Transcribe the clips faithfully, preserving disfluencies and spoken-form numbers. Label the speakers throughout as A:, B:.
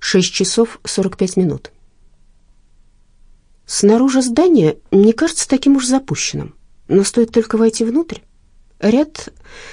A: шесть часов сорок пять минут. Снаружи здание не кажется таким уж запущенным, но стоит только войти внутрь. Ряд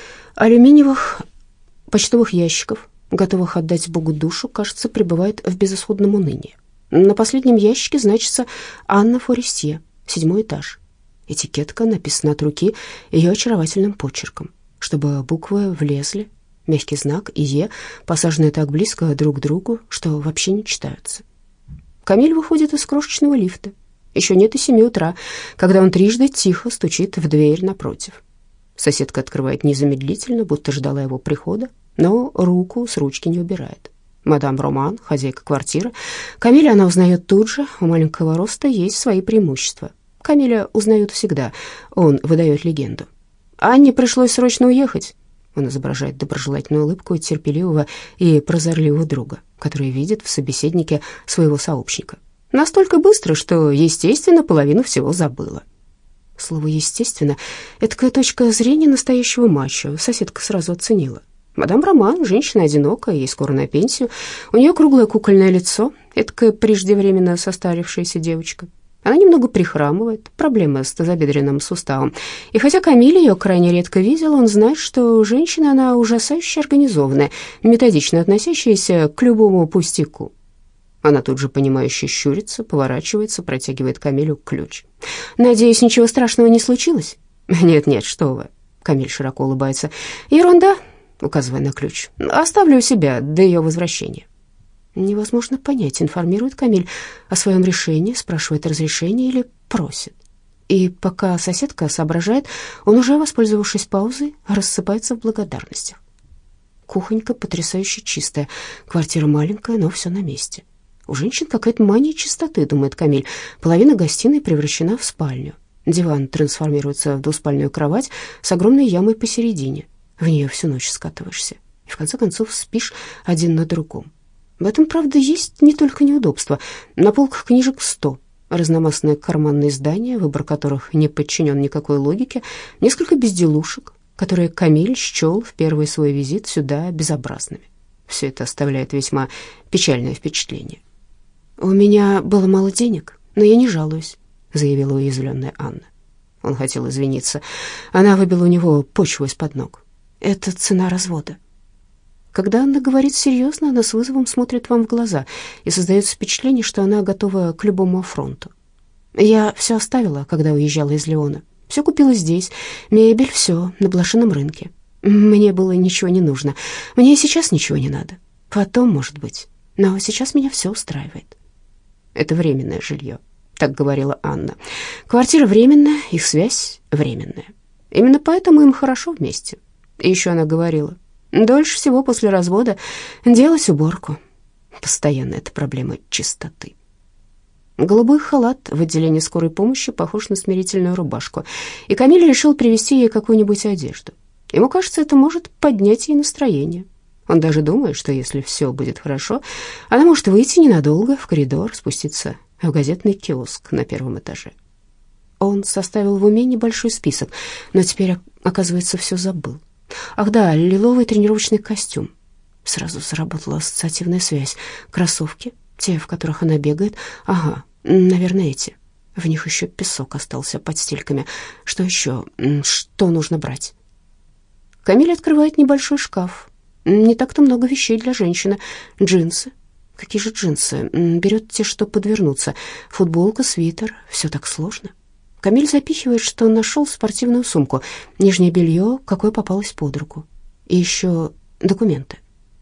A: алюминиевых почтовых ящиков, готовых отдать Богу душу, кажется, пребывает в безысходном унынии. На последнем ящике значится «Анна Форестье», седьмой этаж. Этикетка написана от руки ее очаровательным почерком, чтобы буквы влезли. Мягкий знак и «Е» посажены так близко друг к другу, что вообще не читаются. Камиль выходит из крошечного лифта. Еще нет и семи утра, когда он трижды тихо стучит в дверь напротив. Соседка открывает незамедлительно, будто ждала его прихода, но руку с ручки не убирает. Мадам Роман, хозяйка квартиры. Камиля она узнает тут же, у маленького роста есть свои преимущества. Камиля узнают всегда, он выдает легенду. «Анне пришлось срочно уехать». Он изображает доброжелательную улыбку терпеливого и прозорливого друга, который видит в собеседнике своего сообщника. Настолько быстро, что, естественно, половину всего забыла. Слово «естественно» — эдакая точка зрения настоящего мачо, соседка сразу оценила. Мадам Роман, женщина одинокая, ей скоро на пенсию. У нее круглое кукольное лицо, эдакая преждевременно состарившаяся девочка. Она немного прихрамывает, проблемы с тазобедренным суставом. И хотя Камиль ее крайне редко видел, он знает, что женщина она ужасающе организованная, методично относящаяся к любому пустяку. Она тут же, понимающе щурится, поворачивается, протягивает Камилю ключ. «Надеюсь, ничего страшного не случилось?» «Нет-нет, что вы». Камиль широко улыбается. «Ерунда», указывая на ключ. «Оставлю у себя до ее возвращения». Невозможно понять, информирует Камиль о своем решении, спрашивает разрешения или просит. И пока соседка соображает, он уже, воспользовавшись паузой, рассыпается в благодарностях. Кухонька потрясающе чистая, квартира маленькая, но все на месте. У женщин какая-то мания чистоты, думает Камиль. Половина гостиной превращена в спальню. Диван трансформируется в двуспальную кровать с огромной ямой посередине. В нее всю ночь скатываешься. И в конце концов спишь один на другом. В этом, правда, есть не только неудобства. На полках книжек сто. Разномастные карманные издания, выбор которых не подчинен никакой логике. Несколько безделушек, которые Камиль счел в первый свой визит сюда безобразными. Все это оставляет весьма печальное впечатление. «У меня было мало денег, но я не жалуюсь», — заявила уязвленная Анна. Он хотел извиниться. Она выбила у него почву из-под ног. «Это цена развода». Когда Анна говорит серьезно, она с вызовом смотрит вам в глаза, и создается впечатление, что она готова к любому афронту. «Я все оставила, когда уезжала из Лиона. Все купила здесь, мебель, все, на блошином рынке. Мне было ничего не нужно. Мне и сейчас ничего не надо. Потом, может быть. Но сейчас меня все устраивает». «Это временное жилье», — так говорила Анна. «Квартира временная, их связь временная. Именно поэтому им хорошо вместе». И еще она говорила: «Дольше всего после развода делать уборку». Постоянно эта проблема чистоты. Голубой халат в отделении скорой помощи похож на смирительную рубашку, и Камиль решил привезти ей какую-нибудь одежду. Ему кажется, это может поднять ей настроение. Он даже думает, что если все будет хорошо, она может выйти ненадолго в коридор, спуститься в газетный киоск на первом этаже. Он составил в уме небольшой список, но теперь, оказывается, все забыл. Ах да, лиловый тренировочный костюм. Сразу сработала ассоциативная связь. Кроссовки, те, в которых она бегает. Ага, наверное, эти. В них еще песок остался под стельками. Что еще? Что нужно брать? Камиль открывает небольшой шкаф. Не так-то много вещей для женщины. Джинсы. Какие же джинсы? Берет те, что подвернутся. Футболка, свитер. Все так сложно. Камиль запихивает, что нашел спортивную сумку, нижнее белье, какое попалось под руку. И еще документы.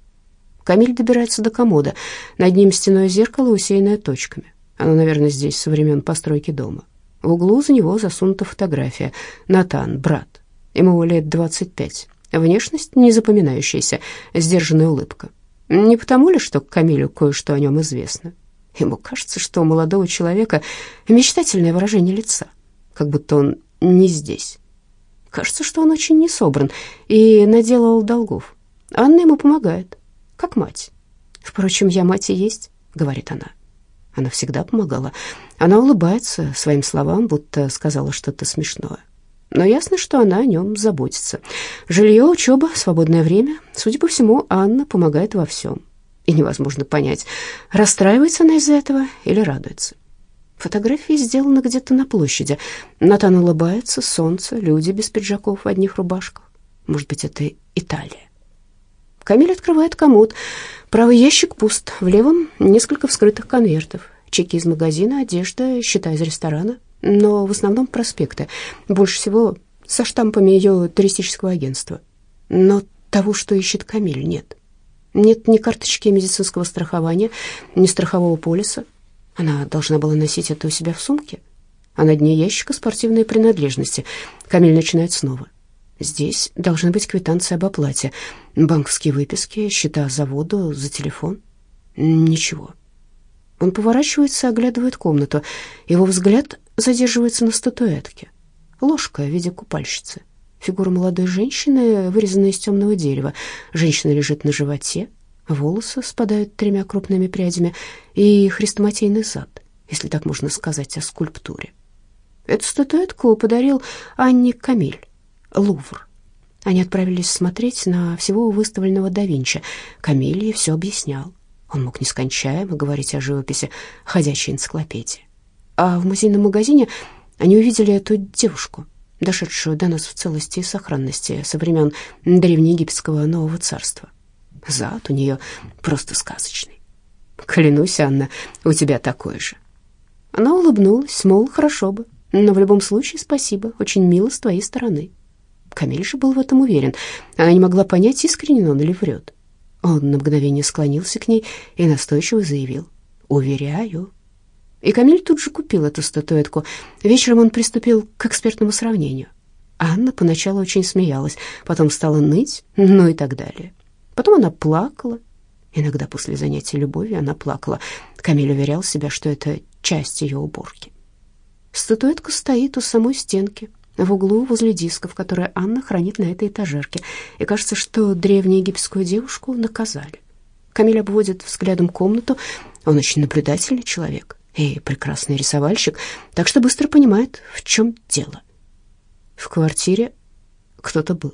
A: Камиль добирается до комода. Над ним стеной зеркало, усеянное точками. Оно, наверное, здесь со времен постройки дома. В углу за него засунута фотография. Натан, брат. Ему лет двадцать пять. Внешность незапоминающаяся, сдержанная улыбка. Не потому ли, что Камилю кое-что о нем известно? Ему кажется, что у молодого человека мечтательное выражение лица, как будто он не здесь. Кажется, что он очень несобран и наделал долгов. Анна ему помогает, как мать. «Впрочем, я мать и есть», — говорит она. Она всегда помогала. Она улыбается своим словам, будто сказала что-то смешное. Но ясно, что она о нем заботится. Жилье, учеба, свободное время. Судя по всему, Анна помогает во всем. И невозможно понять, расстраивается она из-за этого или радуется. Фотографии сделаны где-то на площади. Натан улыбается, солнце, люди без пиджаков в одних рубашках. Может быть, это Италия. Камиль открывает комод. Правый ящик пуст, в левом несколько вскрытых конвертов. Чеки из магазина, одежда, счета из ресторана, но в основном проспекты. Больше всего со штампами ее туристического агентства. Но того, что ищет Камиль, нет. Нет ни карточки медицинского страхования, ни страхового полиса. Она должна была носить это у себя в сумке. А на дне ящика спортивные принадлежности. Камиль начинает снова. Здесь должны быть квитанции об оплате, банковские выписки, счета за воду, за телефон. Ничего. Он поворачивается и оглядывает комнату. Его взгляд задерживается на статуэтке. Ложка в виде купальщицы. Фигура молодой женщины, вырезанная из темного дерева. Женщина лежит на животе, волосы спадают тремя крупными прядями, и хрестоматийный зад, если так можно сказать о скульптуре. Эту статуэтку подарил Анне Камиль. Лувр. Они отправились смотреть на всего выставленного да Винчи. Камиль ей все объяснял. Он мог нескончаемо говорить о живописи, ходячей энциклопедии. А в музейном магазине они увидели эту девушку, дошедшую до нас в целости и сохранности со времен древнеегипетского Нового Царства. Зад у нее просто сказочный. Клянусь, Анна, у тебя такой же. Она улыбнулась, мол, хорошо бы, но в любом случае спасибо, очень мило с твоей стороны. Камиль же был в этом уверен. Она не могла понять, искренен он или врет. Он на мгновение склонился к ней и настойчиво заявил: «Уверяю». И Камиль тут же купил эту статуэтку. Вечером он приступил к экспертному сравнению. Анна поначалу очень смеялась, потом стала ныть, ну и так далее. Потом она плакала. Иногда после занятий любовью она плакала. Камиль уверял себя, что это часть ее уборки. Статуэтка стоит у самой стенки, в углу возле дисков, которые Анна хранит на этой этажерке. И кажется, что древнеегипетскую девушку наказали. Камиль обводит взглядом комнату. Он очень наблюдательный человек и прекрасный рисовальщик, так что быстро понимает, в чем дело. В квартире кто-то был.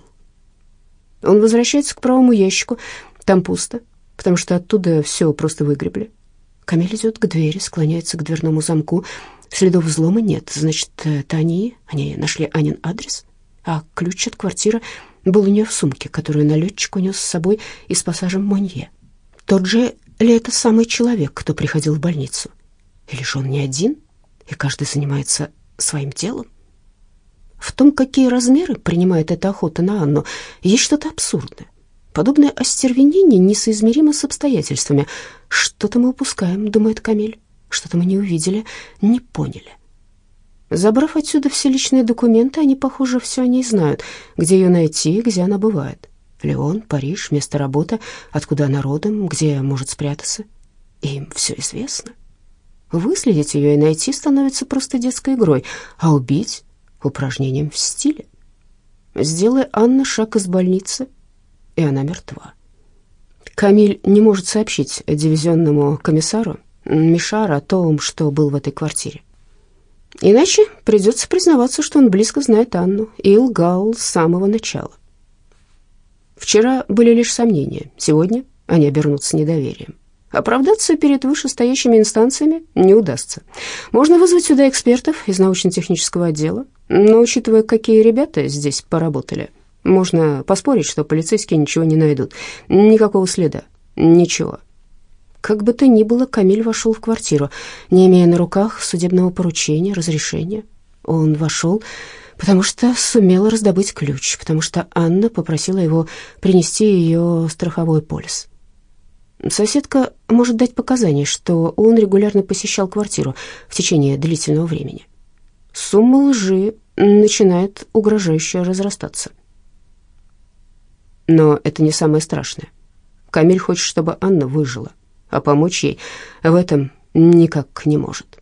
A: Он возвращается к правому ящику. Там пусто, потому что оттуда все просто выгребли. Камиль идет к двери, склоняется к дверному замку. Следов взлома нет, значит, это они, они нашли Анин адрес, а ключ от квартиры был у нее в сумке, которую налетчик унес с собой из пассажа Монье. Тот же ли это самый человек, кто приходил в больницу? Или же он не один, и каждый занимается своим делом? В том, какие размеры принимает эта охота на Анну, есть что-то абсурдное. Подобное остервенение несоизмеримо с обстоятельствами. Что-то мы упускаем, думает Камиль. Что-то мы не увидели, не поняли. Забрав отсюда все личные документы, они, похоже, все о ней знают. Где ее найти, где она бывает. Лион, Париж, место работы, откуда она родом, где может спрятаться. Им все известно. Выследить ее и найти становится просто детской игрой, а убить — упражнением в стиле. Сделай Анна шаг из больницы, и она мертва. Камиль не может сообщить дивизионному комиссару Мишар о том, что был в этой квартире. Иначе придется признаваться, что он близко знает Анну и лгал с самого начала. Вчера были лишь сомнения, сегодня они обернутся недоверием. Оправдаться перед вышестоящими инстанциями не удастся. Можно вызвать сюда экспертов из научно-технического отдела, но, учитывая, какие ребята здесь поработали, можно поспорить, что полицейские ничего не найдут, никакого следа, ничего. Как бы то ни было, Камиль вошел в квартиру, не имея на руках судебного поручения, разрешения. Он вошел, потому что сумел раздобыть ключ, потому что Анна попросила его принести ее страховой полис. Соседка может дать показания, что он регулярно посещал квартиру в течение длительного времени. Сумма лжи начинает угрожающе разрастаться. Но это не самое страшное. Камиль хочет, чтобы Анна выжила, а помочь ей в этом никак не может.